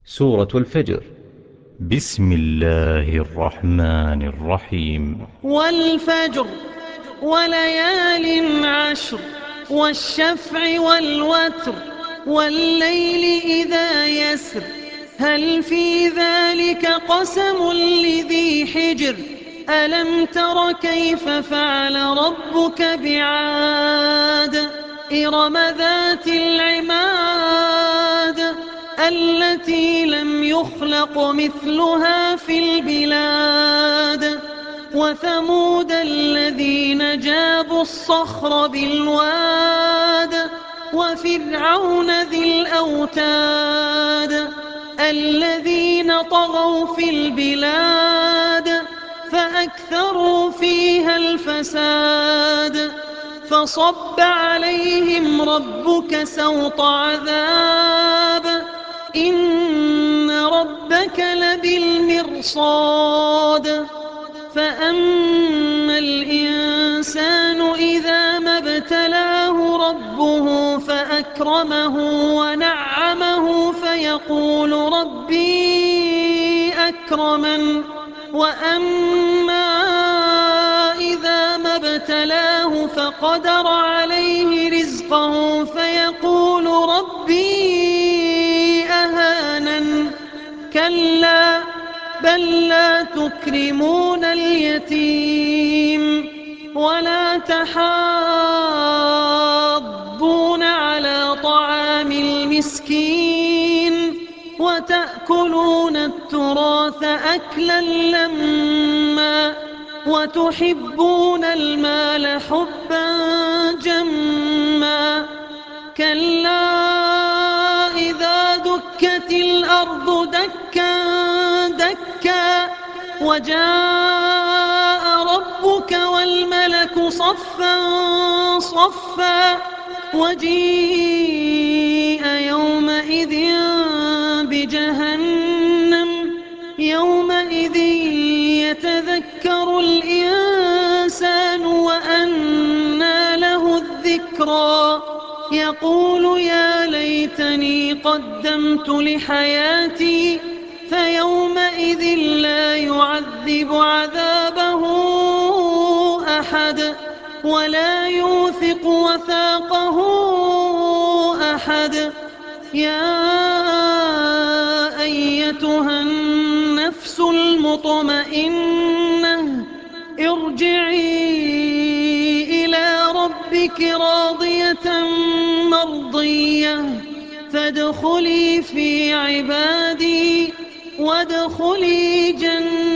سورة الفجر. بسم الله الرحمن الرحيم. والفجر وليال عشر والشفع والوتر والليل إذا يسر هل في ذلك قسم لذي حجر ألم تر كيف فعل ربك بعاد إرم ذات العماد التي لم يخلق مثلها في البلاد وثمود الذين جابوا الصخر بالواد وفرعون ذي الأوتاد الذين طغوا في البلاد فأكثروا فيها الفساد فصب عليهم ربك سوط عذاب إن ربك لبالمرصاد فأما الإنسان إذا ما ابتلاه ربه فأكرمه ونعمه فيقول ربي أكرمن وأما إذا ما ابتلاه فقدر عليه رزقه فيقول ربي أهانن كلا بل لا تكرمون اليتيم ولا تحاضون على طعام المسكين وتأكلون التراث أكلا لما وتحبون المال حبا جما كلا إذا دكت الأرض دكا دكا وجاء ربك والملك صفا صفا وجيء يومئذ بجهنم يومئذ يتذكر الإنسان وأنى له الذكرى يقول يا ليتني قدمت لحياتي فيومئذ لا يعذب عذابه أحد ولا يوثق وثاقه أحد يا أيتها النفس المطمئنة ارجعي إلى ربك راضية مرضية فادخلي في عبادي وادخلي جنتي.